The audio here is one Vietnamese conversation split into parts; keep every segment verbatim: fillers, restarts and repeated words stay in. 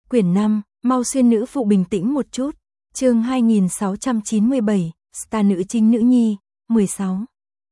Quyển năm, mau xuyên nữ phụ bình tĩnh một chút. Chương hai nghìn sáu trăm chín mươi bảy, Star nữ chính nữ nhi, mười sáu.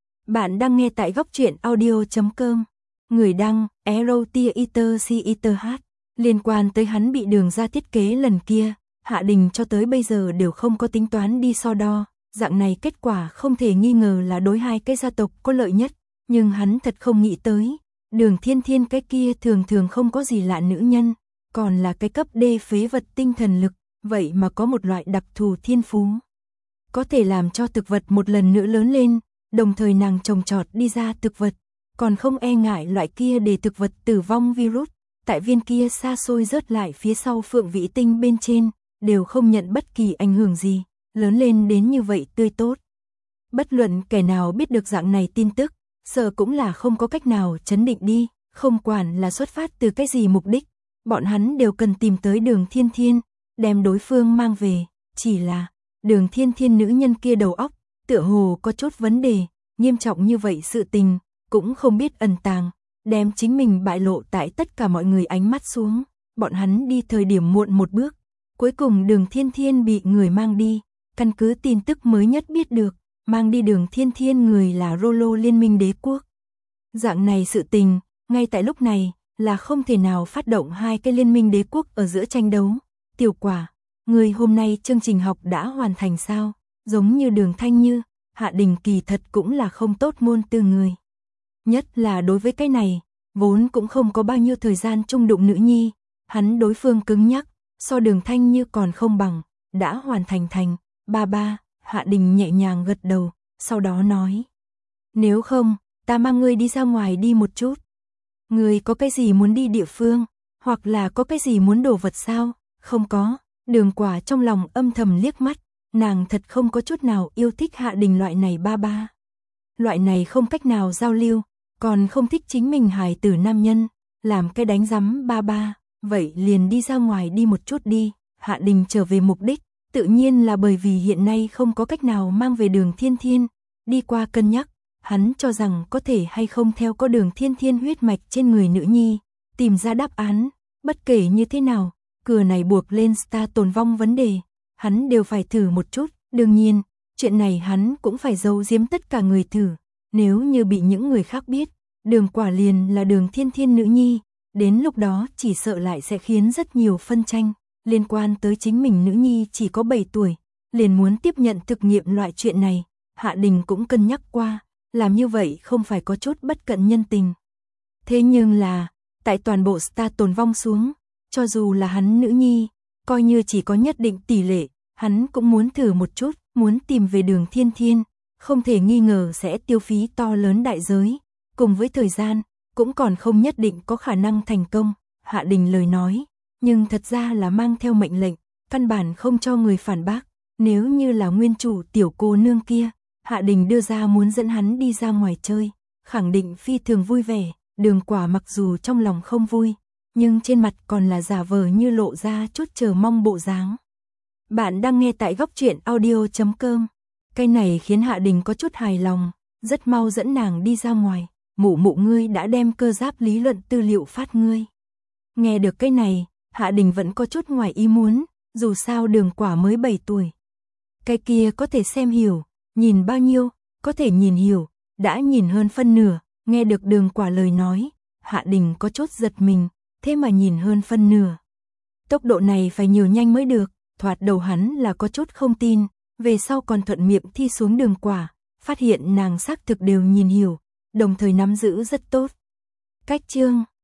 Bạn đang nghe tại góc truyện audio chấm com. Người đăng, Erotia Eater C Eater H. Liên quan tới hắn bị Đường ra thiết kế lần kia, Hạ Đình cho tới bây giờ đều không có tính toán đi so đo. Dạng này kết quả không thể nghi ngờ là đối hai cái gia tộc có lợi nhất. Nhưng hắn thật không nghĩ tới, Đường Thiên Thiên cái kia thường thường không có gì lạ nữ nhân, còn là cái cấp D phế vật tinh thần lực, vậy mà có một loại đặc thù thiên phú. Có thể làm cho thực vật một lần nữa lớn lên, đồng thời nàng trồng trọt đi ra thực vật, còn không e ngại loại kia để thực vật tử vong virus, tại viên kia xa xôi rớt lại phía sau Phượng Vĩ Tinh bên trên, đều không nhận bất kỳ ảnh hưởng gì, lớn lên đến như vậy tươi tốt. Bất luận kẻ nào biết được dạng này tin tức, sợ cũng là không có cách nào chấn định đi, không quản là xuất phát từ cái gì mục đích, bọn hắn đều cần tìm tới Đường Thiên Thiên, đem đối phương mang về, chỉ là Đường Thiên Thiên nữ nhân kia đầu óc, tựa hồ có chút vấn đề, nghiêm trọng như vậy sự tình, cũng không biết ẩn tàng, đem chính mình bại lộ tại tất cả mọi người ánh mắt xuống, bọn hắn đi thời điểm muộn một bước, cuối cùng Đường Thiên Thiên bị người mang đi, căn cứ tin tức mới nhất biết được, mang đi Đường Thiên Thiên người là Rolo Liên minh đế quốc. Dạng này sự tình, ngay tại lúc này, là không thể nào phát động hai cái liên minh đế quốc ở giữa tranh đấu. Tiểu Quả, người hôm nay chương trình học đã hoàn thành sao? Giống như Đường Thanh Như, Hạ Đình kỳ thật cũng là không tốt môn từ người. Nhất là đối với cái này, vốn cũng không có bao nhiêu thời gian chung đụng nữ nhi, hắn đối phương cứng nhắc, so Đường Thanh Như còn không bằng, đã hoàn thành thành, ba ba, Hạ Đình nhẹ nhàng gật đầu, sau đó nói. Nếu không, ta mang ngươi đi ra ngoài đi một chút. Ngươi có cái gì muốn đi địa phương, hoặc là có cái gì muốn đồ vật sao? Không có, Đường Quả trong lòng âm thầm liếc mắt, nàng thật không có chút nào yêu thích Hạ Đình loại này ba ba. Loại này không cách nào giao lưu, còn không thích chính mình hài tử nam nhân, làm cái đánh rắm ba ba, vậy liền đi ra ngoài đi một chút đi. Hạ Đình trở về mục đích, tự nhiên là bởi vì hiện nay không có cách nào mang về Đường Thiên Thiên, đi qua cân nhắc, hắn cho rằng có thể hay không theo có Đường Thiên Thiên huyết mạch trên người nữ nhi, tìm ra đáp án, bất kể như thế nào, cửa này buộc lên Star tồn vong vấn đề, hắn đều phải thử một chút, đương nhiên, chuyện này hắn cũng phải giấu giếm tất cả người thử, nếu như bị những người khác biết, Đường Quả liền là Đường Thiên Thiên nữ nhi, đến lúc đó chỉ sợ lại sẽ khiến rất nhiều phân tranh, liên quan tới chính mình nữ nhi chỉ có bảy tuổi, liền muốn tiếp nhận thực nghiệm loại chuyện này, Hạ Đình cũng cân nhắc qua, làm như vậy không phải có chút bất cận nhân tình. Thế nhưng là, tại toàn bộ Star tồn vong xuống, cho dù là hắn nữ nhi, coi như chỉ có nhất định tỷ lệ, hắn cũng muốn thử một chút, muốn tìm về Đường Thiên Thiên, không thể nghi ngờ sẽ tiêu phí to lớn đại giới, cùng với thời gian, cũng còn không nhất định có khả năng thành công, Hạ Đình lời nói, nhưng thật ra là mang theo mệnh lệnh, căn bản không cho người phản bác, nếu như là nguyên chủ tiểu cô nương kia, Hạ Đình đưa ra muốn dẫn hắn đi ra ngoài chơi, khẳng định phi thường vui vẻ, Đường Quả mặc dù trong lòng không vui, nhưng trên mặt còn là giả vờ như lộ ra chút chờ mong bộ dáng. Bạn đang nghe tại góc truyện audio chấm com. Cái này khiến Hạ Đình có chút hài lòng, rất mau dẫn nàng đi ra ngoài, mụ mụ ngươi đã đem cơ giáp lý luận tư liệu phát ngươi. Nghe được cái này, Hạ Đình vẫn có chút ngoài ý muốn, dù sao Đường Quả mới bảy tuổi. Cái kia có thể xem hiểu, nhìn bao nhiêu, có thể nhìn hiểu, đã nhìn hơn phân nửa, nghe được Đường Quả lời nói, Hạ Đình có chút giật mình, thế mà nhìn hơn phân nửa. Tốc độ này phải nhiều nhanh mới được, thoạt đầu hắn là có chút không tin, về sau còn thuận miệng thi xuống Đường Quả, phát hiện nàng xác thực đều nhìn hiểu, đồng thời nắm giữ rất tốt. Cách chương